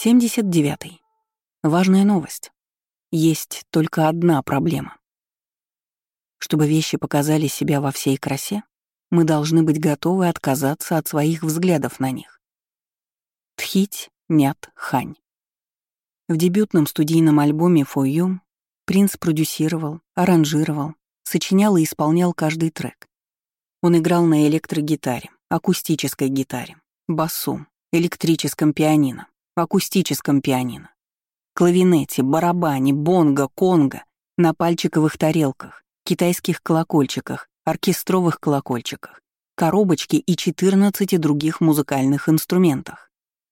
79. Важная новость. Есть только одна проблема. Чтобы вещи показали себя во всей красе, мы должны быть готовы отказаться от своих взглядов на них. Тхить Нят Хань. В дебютном студийном альбоме «For You» Принц продюсировал, аранжировал, сочинял и исполнял каждый трек. Он играл на электрогитаре, акустической гитаре, басу, электрическом пианино, акустическом пианино, клавинете, барабане, бонго, конго, на пальчиковых тарелках, китайских колокольчиках, оркестровых колокольчиках, коробочке и 14 других музыкальных инструментах.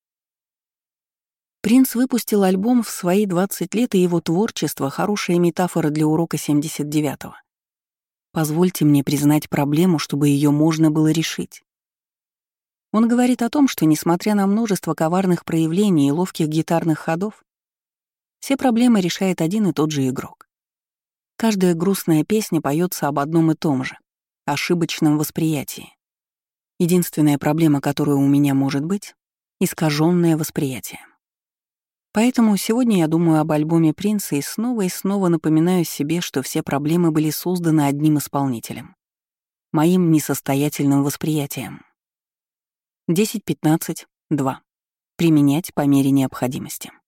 Принц выпустил альбом в свои 20 лет, и его творчество — хорошая метафора для урока 79-го. Позвольте мне признать проблему, чтобы ее можно было решить. Он говорит о том, что, несмотря на множество коварных проявлений и ловких гитарных ходов, все проблемы решает один и тот же игрок. Каждая грустная песня поется об одном и том же — ошибочном восприятии. Единственная проблема, которая у меня может быть — искаженное восприятие. Поэтому сегодня я думаю об альбоме Принца и снова напоминаю себе, что все проблемы были созданы одним исполнителем — моим несостоятельным восприятием. 10-15-2. Применять по мере необходимости.